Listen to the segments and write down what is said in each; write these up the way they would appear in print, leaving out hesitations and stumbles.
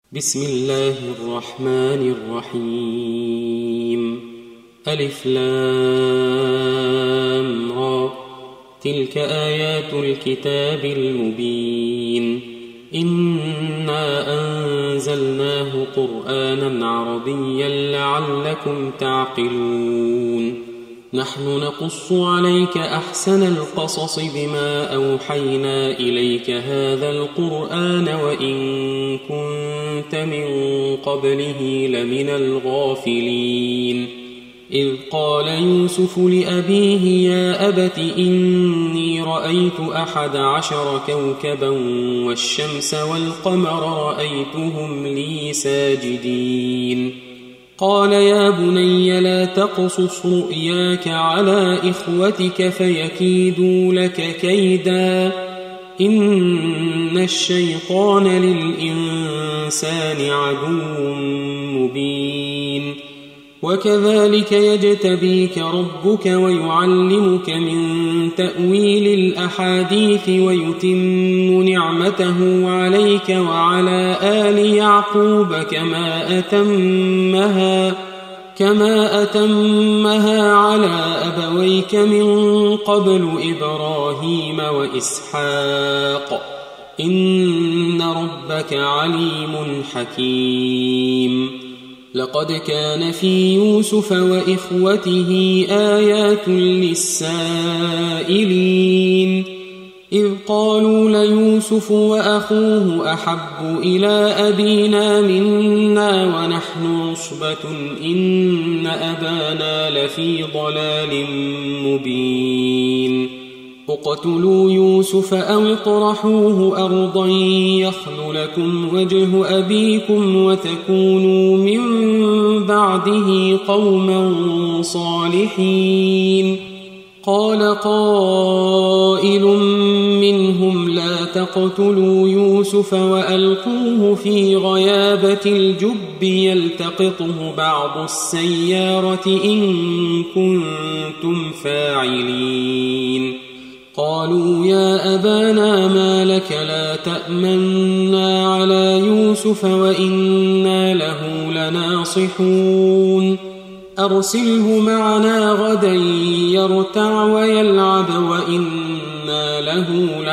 بسم الله الرحمن الرحيم. ألف لام را. تلك آيات الكتاب المبين. إنا أنزلناه قرآنا عربيا لعلكم تعقلون. نحن نقص عليك أحسن القصص بما أوحينا إليك هذا القرآن وإن كنت من قبله لمن الغافلين. إذ قال يوسف لأبيه يا أبت إني رأيت 11 كوكبا والشمس والقمر رأيتهم لي ساجدين. قال يا بني لا تقصص رؤياك على إخوتك فيكيدوا لك كيدا إن الشيطان للإنسان عدو مبين. وكذلك يجتبيك ربك ويعلمك من تأويل الأحاديث ويتم نعمته عليك وعلى آل يعقوب كما أتمها على أبويك من قبل إبراهيم وإسحاق إن ربك عليم حكيم. لقد كان في يوسف وإخوته آيات للسائلين إذ قالوا ليوسف وأخوه أحب إلى أبينا منا ونحن عصبة إن أبانا لفي ضلال مبين. اقتلوا يوسف أو اطرحوه أرضا يخل لكم وجه أبيكم وتكونوا من بعده قوما صالحين. قال قائل منهم لا تقتلوا يوسف وألقوه في غيابة الجب يلتقطه بعض السيارة إن كنتم فاعلين. قالوا يا أبانا ما لك لا تأمنا على يوسف وإنا له لناصحون. أرسله معنا غدا يرتع ويلعب وإنا له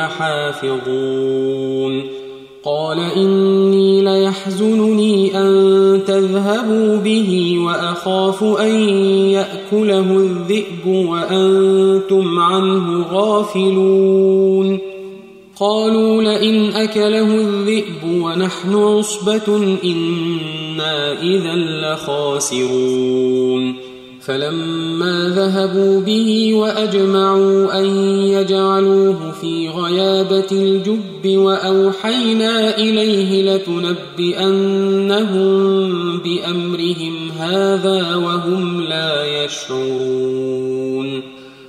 لحافظون. قال إني ليحزنني أن تذهبوا به وأخاف أن يأكله الذئب وأنتم عنه غافلون. قالوا لئن أكله الذئب ونحن عصبة إنا إذا لخاسرون. فلما ذهبوا به وأجمعوا أن يجعلوه في غيابة الجب وأوحينا إليه لتنبئنهم بأمرهم هذا وهم لا يشعرون.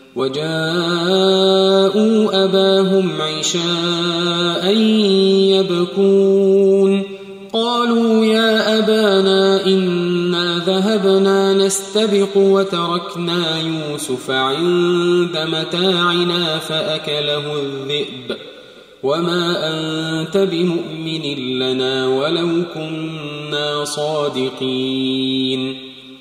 وجاءوا أباهم عشاء يبكون. قالوا يا أبانا إنا ذهبنا نستبق وتركنا يوسف عند متاعنا فأكله الذئب وما أنت بمؤمن لنا ولو كنا صادقين.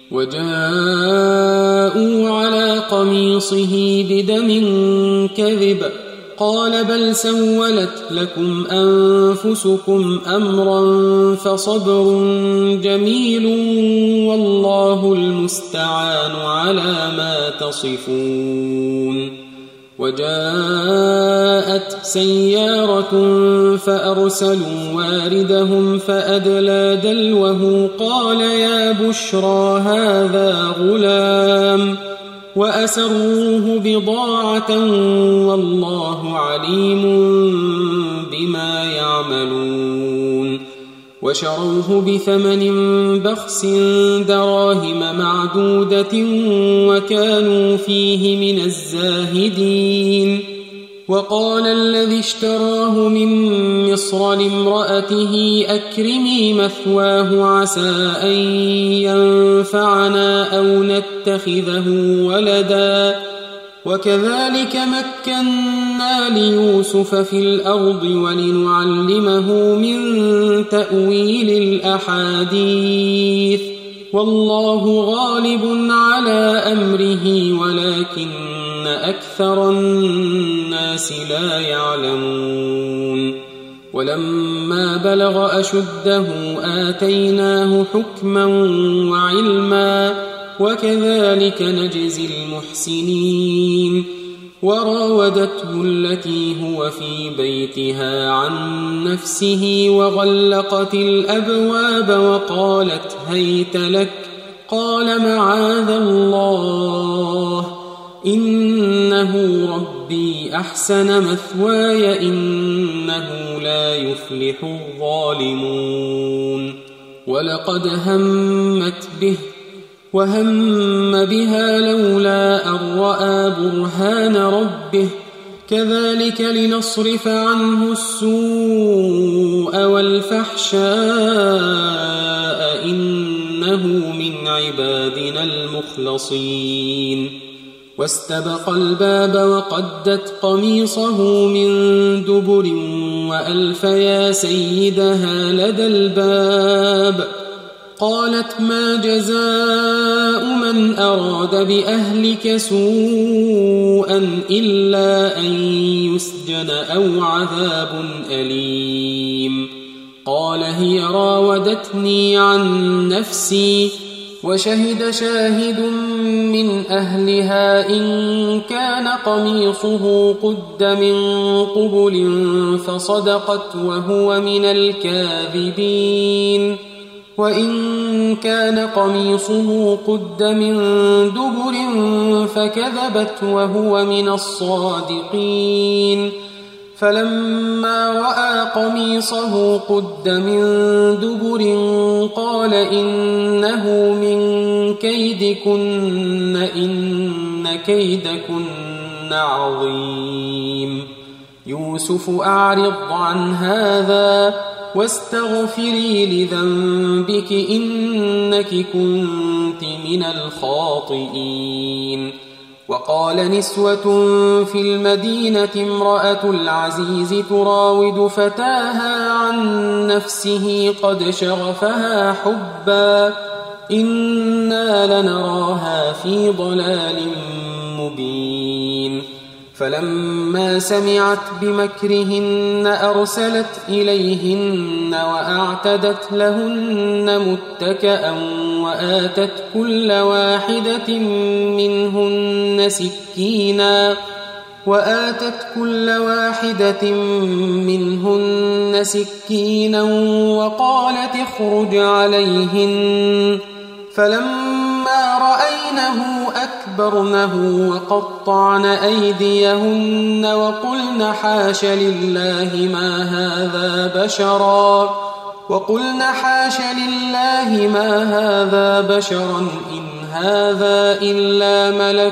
وجاءوا على قميصه بدم كذب قال بل سولت لكم أنفسكم أمرا فصبر جميل والله المستعان على ما تصفون. وجاءت سيارة فأرسلوا واردهم فأدلى دلوه قال يا بشرى هذا غلام وأسروه بضاعة والله عليم بما يعملون. وشروه بثمن بخس دراهم معدودة وكانوا فيه من الزاهدين. وقال الذي اشتراه من مصر لامرأته أكرمي مثواه عسى أن ينفعنا أو نتخذه ولدا وكذلك مكنا ليوسف في الأرض ولنعلمه من تأويل الأحاديث والله غالب على أمره ولكن أكثر الناس لا يعلمون ولما بلغ أشده آتيناه حكما وعلما وكذلك نجزي المحسنين وراودته التي هو في بيتها عن نفسه وغلقت الأبواب وقالت هيت لك قال معاذ الله إنه ربي أحسن مثواي إنه لا يفلح الظالمون ولقد همت به وهم بها لولا أن رأى برهان ربه كذلك لنصرف عنه السوء والفحشاء إنه من عبادنا المخلصين واستبق الباب وقدت قميصه من دبر وألف يا سيدها لدى الباب قالت ما جزاء من أراد بأهلك سوءا إلا أن يسجن أو عذاب أليم قال هي راودتني عن نفسي وشهد شاهد من أهلها إن كان قميصه قد من قبل فصدقت وهو من الكاذبين وإن كان قميصه قد من دبر فكذبت وهو من الصادقين فلما رأى قميصه قد من دبر قال إنه من كيدكن إن كيدكن عظيم يوسف أعرض عن هذا واستغفري لذنبك إنك كنت من الخاطئين وقال نسوة في المدينة امرأة العزيز تراود فتاها عن نفسه قد شغفها حبا إنا لنراها في ضلال مبين فلما سمعت بمكرهن أرسلت إليهن وأعتدت لهن متكأ وآتت كل واحدة منهن سكينا وقالت اخرج عليهن فلما رأينه أكبرنه وقطعن أيديهن وقلن حاش لله ما هذا بشرا إن هذا إلا ملك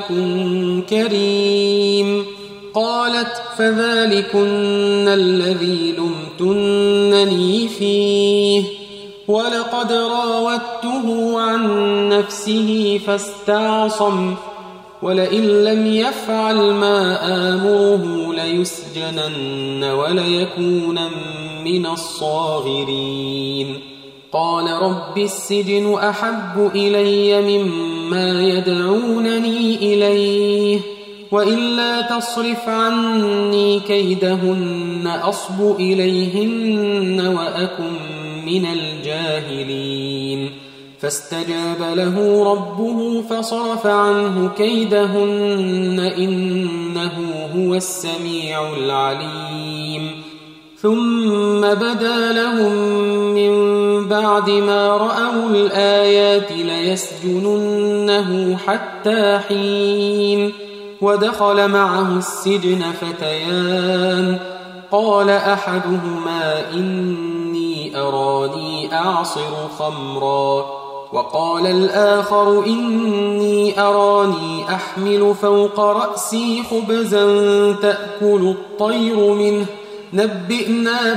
كريم قالت فذلكن الذي لمتنني فيه ولقد راودته عن نفسه فاستعصم ولئن لم يفعل ما آمره ليسجنن وليكونن من الصاغرين قال رب السجن أحب إلي مما يدعونني إليه وإلا تصرف عني كيدهن أصب إليهن وأكن من الجاهلين فاستجاب له ربه فصرف عنه كيدهن إنه هو السميع العليم ثم بدا لهم من بعد ما رأوا الآيات ليسجننه حتى حين ودخل معه السجن فتيان قال أحدهما إني أراني أعصر خمرا وقال الآخر إني أراني أحمل فوق رأسي خبزا تأكل الطير منه نبئنا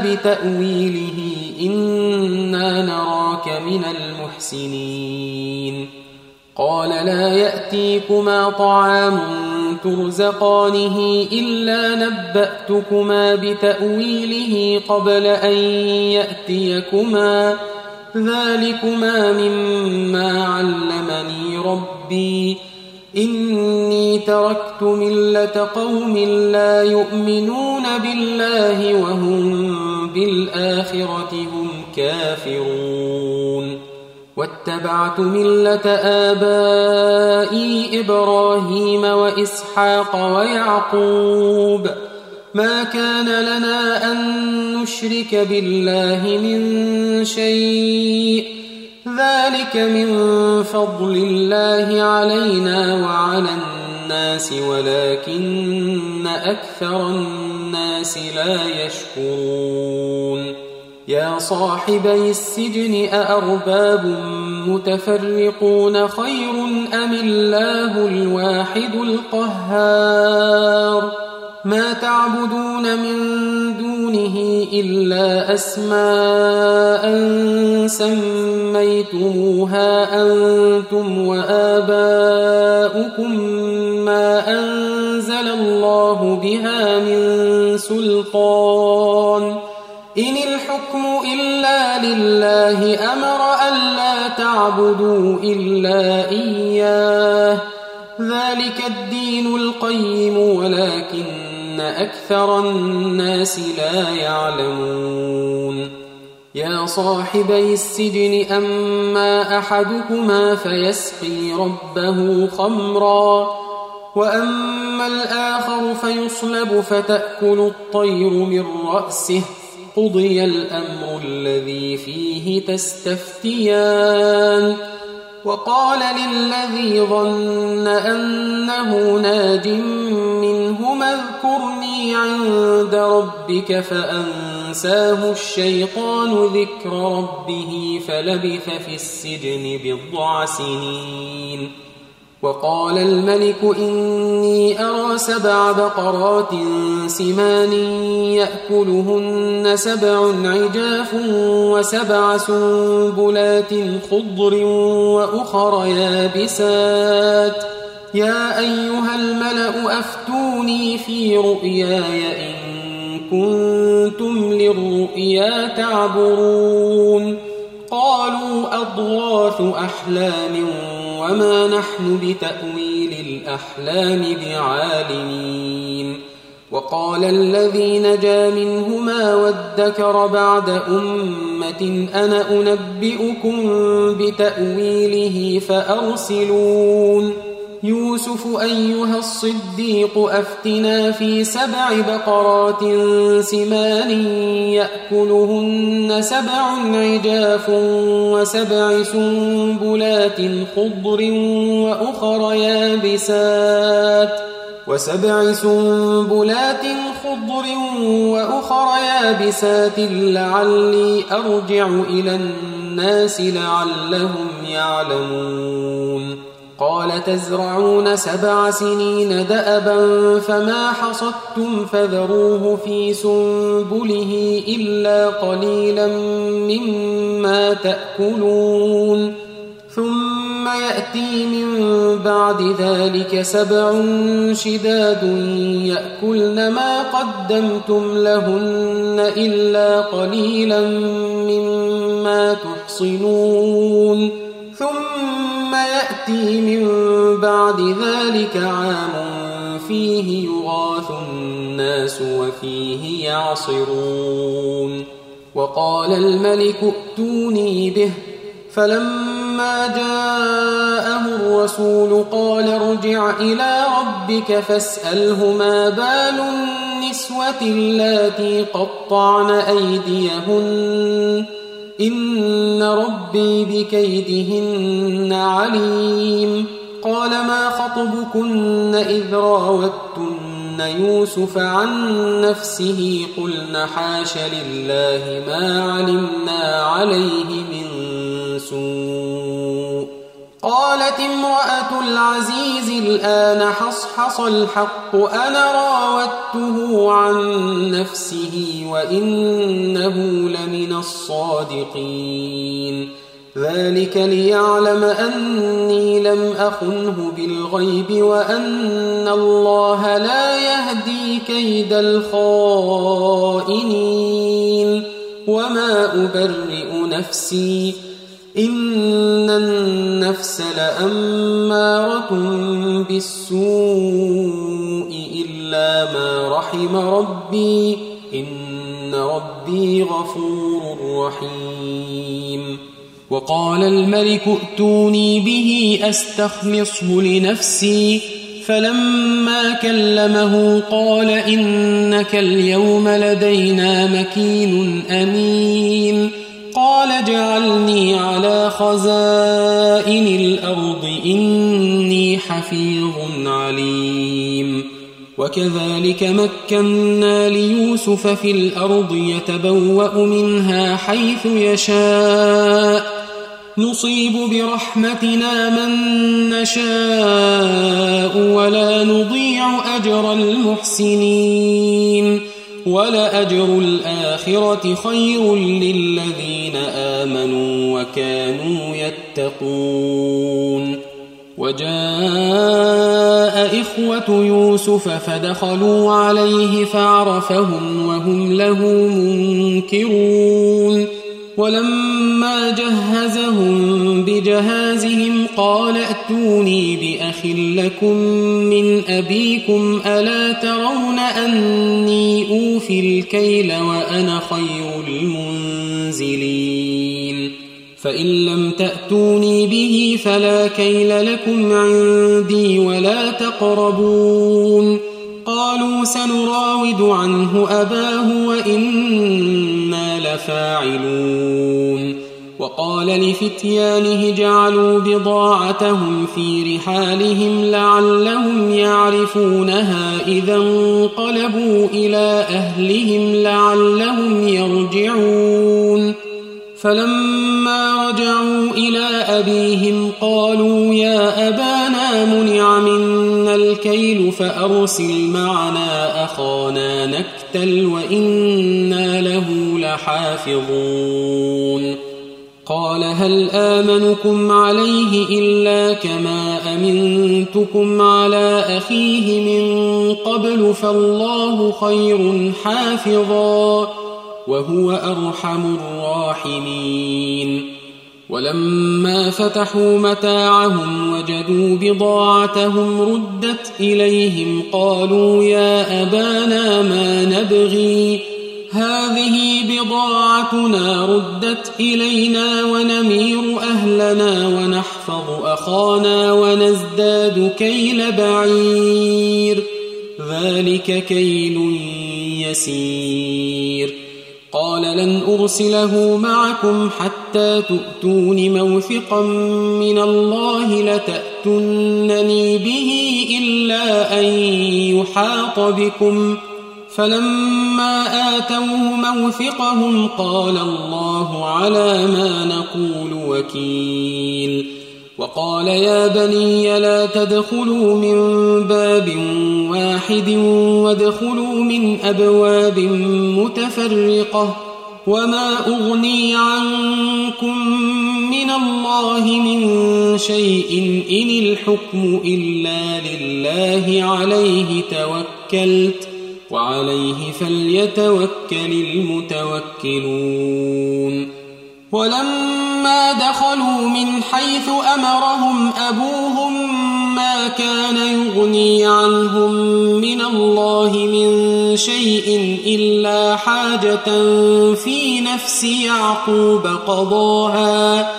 بتأويله إنا نراك من المحسنين قال لا يأتيكما طعام ترزقانه إلا نبأتكما بتأويله قبل أن يأتيكما ذلكما مما علمني ربي إني تركت ملة قوم لا يؤمنون بالله وهم بالآخرة هم كافرون واتبعت ملة آبائي إبراهيم وإسحاق ويعقوب ما كان لنا أن نشرك بالله من شيء ذلك من فضل الله علينا وعلى الناس ولكن أكثر الناس لا يشكرون يا صاحبي السجن أأرباب متفرقون خير أم الله الواحد القهار ما تعبدون من دونه إلا أسماء سميتموها أنتم وآباؤكم ما أنزل الله بها من سلطان إن الحكم إلا لله أمر ألا تعبدوا إلا إياه ذلك الدين القيم ولكن أكثر الناس لا يعلمون يا صاحبي السجن أما أحدكما فيسقي ربه خمرا وأما الآخر فيصلب فتأكل الطير من رأسه قضي الأمر الذي فيه تستفتيان وقال للذي ظن أنه ناج منهما اذكرني عند ربك فأنساه الشيطان ذكر ربه فلبث في السجن 9 سنين وقال الملك إني أرى 7 بقرات سمان يأكلهن 7 عجاف و7 سنبلات خضر وأخر يابسات يا أيها الملأ أفتوني في رؤياي إن كنتم للرؤيا تعبرون قالوا أضغاث أحلام وما نحن بتأويل الأحلام بعالمين وقال الذي نجا منهما وادكر بعد أمة أنا أنبئكم بتأويله فأرسلون يوسف أيها الصديق أفتنا في 7 بقرات سمان يأكلهن 7 عجاف و7 سنبلات خضر وأخر يابسات لعلي أرجع إلى الناس لعلهم يعلمون قال تزرعون 7 سنين دأبا فما حصدتم فذروه في سنبله إلا قليلا مما تأكلون ثم يأتي من بعد ذلك 7 شداد يأكلن ما قدمتم لهن إلا قليلا مما تحصنون ثم يأتي من بعد ذلك عام فيه يغاث الناس وفيه يعصرون وقال الملك ائتوني به فلما جاءه الرسول قال ارجع إلى ربك فاسأله ما بال النسوة اللاتي قطعن أيديهن إن ربي بكيدهن عليم قال ما خطبكن إذ راوتن يوسف عن نفسه قلن حاش لله ما علمنا عليه من سوء قالت امرأة العزيز الآن حصحص الحق أنا راودته عن نفسه وإنه لمن الصادقين ذلك ليعلم أني لم أخنه بالغيب وأن الله لا يهدي كيد الخائنين وما أبرئ نفسي إن النفس لأمارة بالسوء إلا ما رحم ربي إن ربي غفور رحيم. وقال الملك ائتوني به أستخلصه لنفسي فلما كلمه قال إنك اليوم لدينا مكين أمين. قال اجعلني على خزائن الأرض إني حفيظ عليم. وكذلك مكنا ليوسف في الأرض يتبوأ منها حيث يشاء نصيب برحمتنا من نشاء ولا نضيع أجر المحسنين ولأجر الآخرة خير للذين آمنوا وكانوا يتقون. وجاء إخوة يوسف فدخلوا عليه فعرفهم وهم له منكرون. ولما جهزهم بجهازهم قال ائتوني بأخ لكم من أبيكم ألا ترون أني أوفي الكيل وأنا خير المنزلين. فإن لم تأتوني به فلا كيل لكم عندي ولا تقربون. قالوا سنراود عنه أباه وإنا لفاعلون. وقال لفتيانه جعلوا بضاعتهم في رحالهم لعلهم يعرفونها إذا انقلبوا إلى أهلهم لعلهم يرجعون. فلما رجعوا إلى أبيهم قالوا يا أبانا منع منا الكيل فأرسل معنا أخانا نكتل وإنا له لحافظون. قال هل آمنكم عليه إلا كما أمنتكم على أخيه من قبل فالله خير حافظا وهو أرحم الراحمين. ولما فتحوا متاعهم وجدوا بضاعتهم ردت إليهم قالوا يا أبانا ما نبغي هذه بضاعتنا ردت إلينا ونمير أهلنا ونحفظ أخانا ونزداد كيل بعير ذلك كيل يسير. قال لن أرسله معكم حتى تؤتون موثقا من الله لتأتونني به إلا أن يحاط بكم. فلما آتوه موثقهم قال الله على ما نقول وكيل. وقال يا بني لا تدخلوا من باب واحد وادخلوا من أبواب متفرقة وما أغني عنكم من الله من شيء إن الحكم إلا لله عليه توكلت وعليه فليتوكل المتوكلون. ولما دخلوا من حيث أمرهم أبوهم ما كان يغني عنهم من الله من شيء إلا حاجة في نفس يعقوب قضاها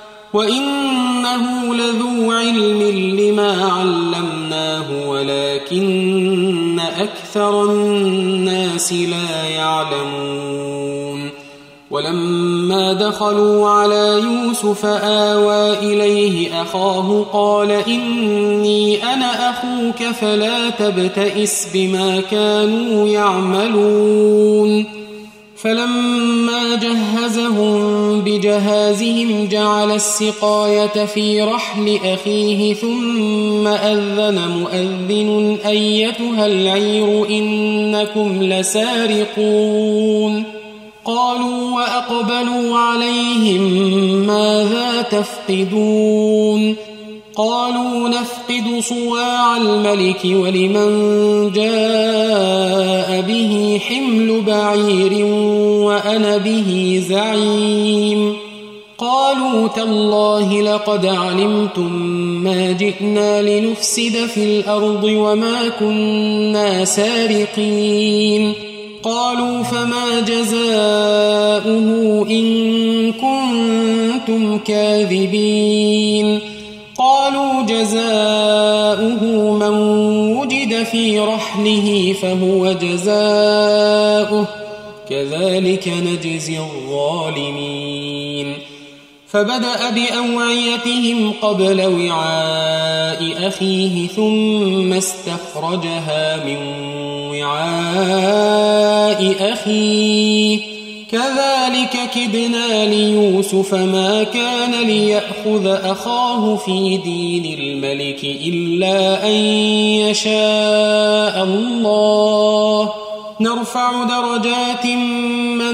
وإنه لذو علم لما علمناه ولكن أكثر الناس لا يعلمون. ولما دخلوا على يوسف آوى إليه أخاه قال إني أنا أخوك فلا تبتئس بما كانوا يعملون. فلما جهزهم بجهازهم جعل السقاية في رحل أخيه ثم أذن مؤذن أيتها العير إنكم لسارقون. قالوا وأقبلوا عليهم ماذا تفقدون قالوا نفقد صواع الملك ولمن جاء به حمل بعير وأنا به زعيم قالوا تالله لقد علمتم ما جئنا لنفسد في الأرض وما كنا سارقين قالوا فما جزاؤه إن كنتم كاذبين قالوا جزاؤه من وجد في رحله فهو جزاؤه كذلك نجزي الظالمين فبدأ بأوعيتهم قبل وعاء أخيه ثم استخرجها من وعاء أخيه كذلك كدنا ليوسف ما كان ليأخذ أخاه في دين الملك إلا أن يشاء الله نرفع درجات من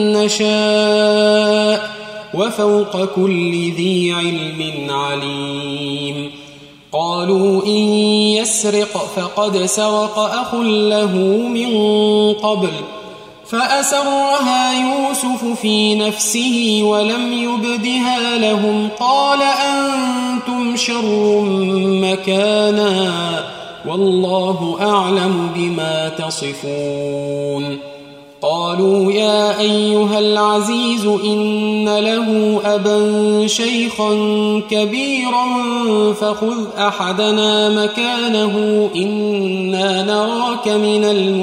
نشاء وفوق كل ذي علم عليم قالوا إن يسرق فقد سرق أخ له من قبل فأسرها يوسف في نفسه ولم يبدها لهم قال أنتم شر مكانا والله أعلم بما تصفون قالوا يا أيها العزيز إن له أبا شيخا كبيرا فخذ أحدنا مكانه إنا نراك من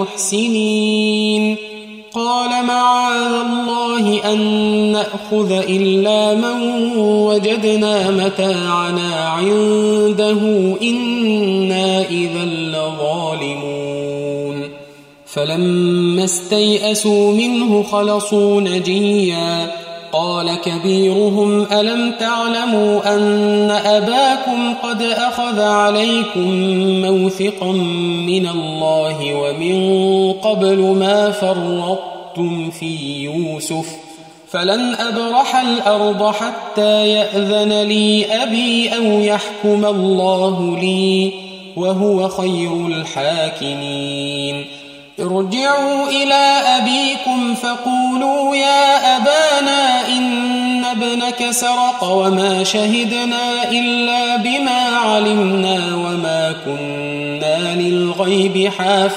المحسنين قال معاذ الله أن نأخذ إلا من وجدنا متاعنا عنده إنا إذا لظالمون فلما استيئسوا منه خلصوا نجيا قال كبيرهم ألم تعلموا أن أباكم قد أخذ عليكم موثقا من الله ومن قبل ما فرطتم في يوسف فلن أبرح الأرض حتى يأذن لي أبي أو يحكم الله لي وهو خير الحاكمين ارجعوا إلى أبيكم فقولوا يا أبانا إن ابنك سرق وما شهدنا إلا بما علمنا وما كنا للغيب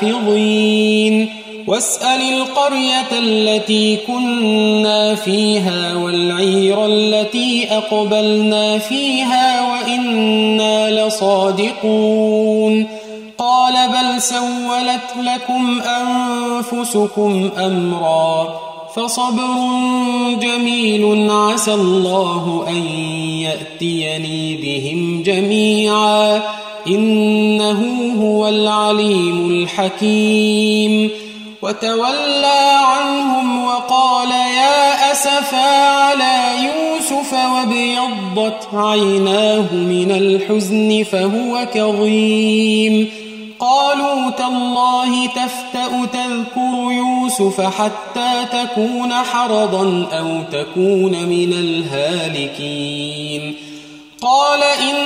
حافظين واسأل القرية التي كنا فيها والعير التي أقبلنا فيها وإنا لصادقون قال بل سولت لكم أنفسكم أمرا فصبر جميل عسى الله أن يأتيني بهم جميعا إنه هو العليم الحكيم وتولى عنهم وقال يا أسفا على يوسف وابيضت عيناه من الحزن فهو كظيم قالوا تالله تفتأ تذكر يوسف حتى تكون حرضا أو تكون من الهالكين قال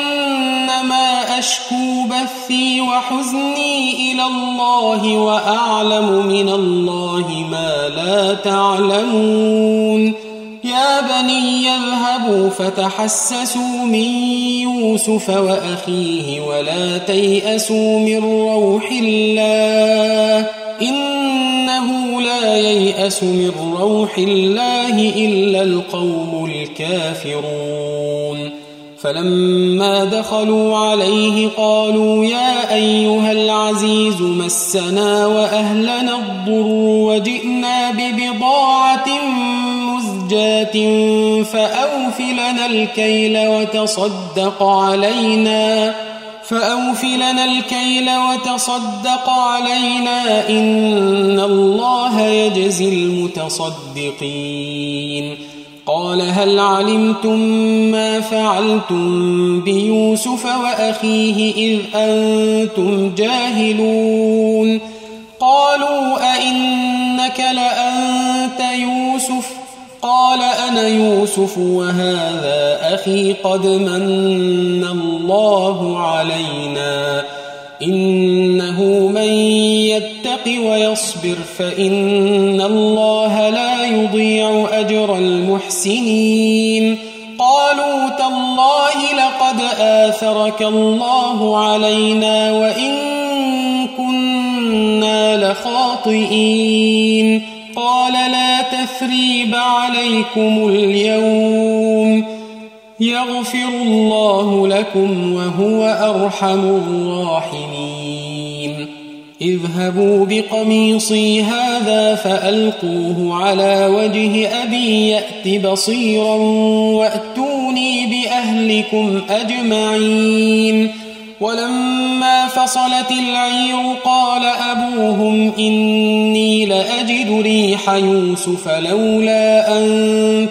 إنما أشكو بثي وحزني إلى الله وأعلم من الله ما لا تعلمون يا بني يذهبوا فتحسسوا من يوسف وأخيه ولا تيأسوا من روح الله إنه لا ييأس من روح الله إلا القوم الكافرون فلما دخلوا عليه قالوا يا أيها العزيز مسنا وأهلنا الضر وجئنا ببضاعة مزجاة فأوف لنا الكيل وتصدق علينا إن الله يجزي المتصدقين قال هل علمتم ما فعلتم بيوسف وأخيه إذ أنتم جاهلون قالوا أئنك لأنت يوسف؟ قال أنا يوسف وهذا أخي قد من الله علينا إنه من يتق ويصبر فإن الله لا يضيع أجر المحسنين قالوا تالله لقد آثرك الله علينا وإن كنا لخاطئين قال لا تثريب عليكم اليوم يغفر الله لكم وهو أرحم الراحمين اذهبوا بقميصي هذا فألقوه على وجه أبي يأت بصيرا وأتوني بأهلكم أجمعين ولما فصلت العير قال أبوهم إني لأجد ريح يوسف لولا أن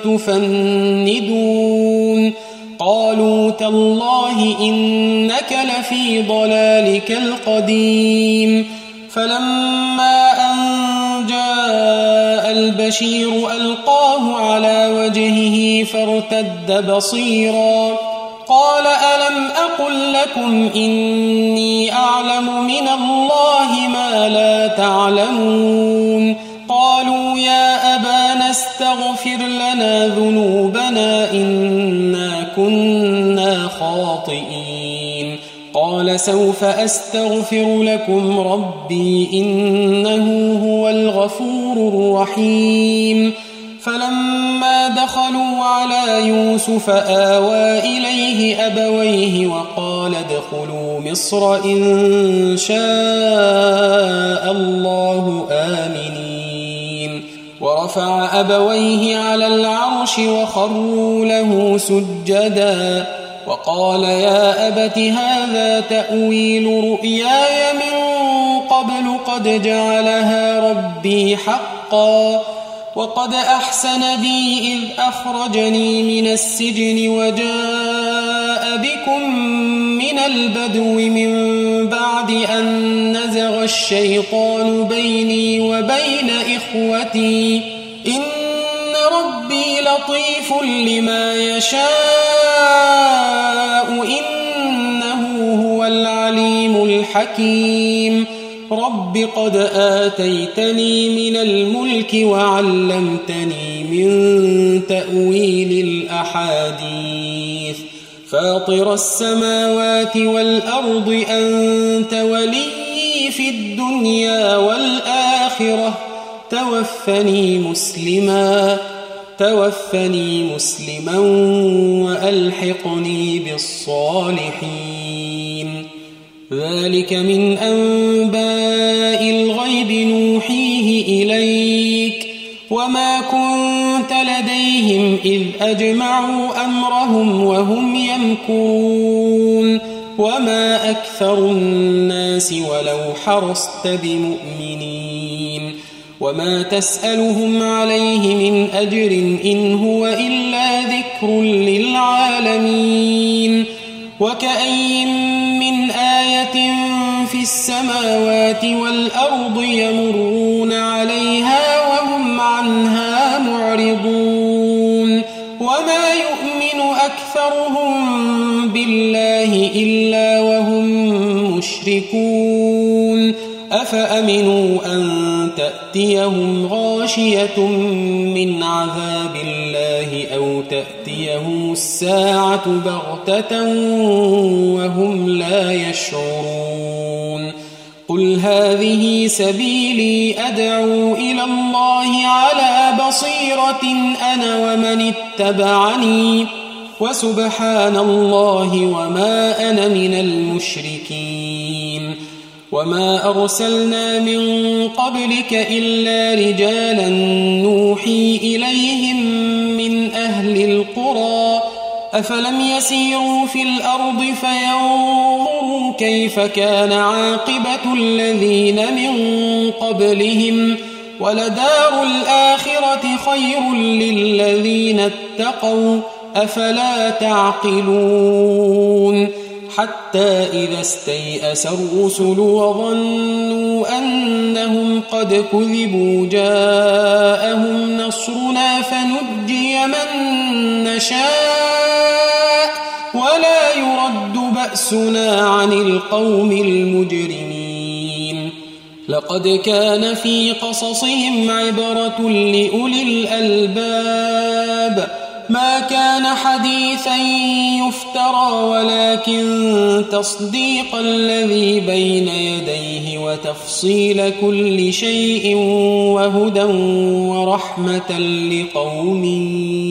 تفندون قالوا تالله إنك لفي ضلالك القديم فلما أن جاء البشير ألقاه على وجهه فارتد بصيرا قال ألم أقل لكم إني أعلم من الله ما لا تعلمون قالوا يا أبانا استغفر لنا ذنوبنا إنا كنا خاطئين قال سوف أستغفر لكم ربي إنه هو الغفور الرحيم فلما دخلوا على يوسف آوى إليه أبويه وقال ادخلوا مصر إن شاء الله آمنين ورفع أبويه على العرش وخروا له سجدا وقال يا أبت هذا تأويل رؤياي من قبل قد جعلها ربي حقا وقد أحسن بي إذ أخرجني من السجن وجاء بكم من البدو من بعد أن نزغ الشيطان بيني وبين إخوتي إن ربي لطيف لما يشاء إنه هو العليم الحكيم رب قد آتيتني من الملك وعلمتني من تأويل الأحاديث فاطر السماوات والأرض أنت ولي في الدنيا والآخرة توفني مسلما وألحقني بالصالحين ذلك من أنباء الغيب نوحيه إليك وما كنت لديهم إذ أجمعوا أمرهم وهم يمكرون وما أكثر الناس ولو حرصت بمؤمنين وما تسألهم عليه من أجر إن هو إلا ذكر للعالمين وكأي من آية في السماوات والأرض يمرون عليها وهم عنها معرضون وما يؤمن أكثرهم بالله إلا وهم مشركون أفأمنوا أن تأتيهم غاشية من عذاب الله أو تأتيهم الساعة بغتة وهم لا يشعرون قل هذه سبيلي أدعو إلى الله على بصيرة أنا ومن اتبعني وسبحان الله وما أنا من المشركين وما أرسلنا من قبلك إلا رجالا نوحي إليهم من أهل القرى أفلم يسيروا في الأرض فينظروا كيف كان عاقبة الذين من قبلهم ولدار الآخرة خير للذين اتقوا أفلا تعقلون حتى إذا استيأس الرسل وظنوا أنهم قد كذبوا جاءهم نصرنا فنجي من نشاء ولا يرد بأسنا عن القوم المجرمين. لقد كان في قصصهم عبرة لأولي الألباب ما كان حديثا يفترى ولكن تصديق الذي بين يديه وتفصيل كل شيء وهدى ورحمة لقوم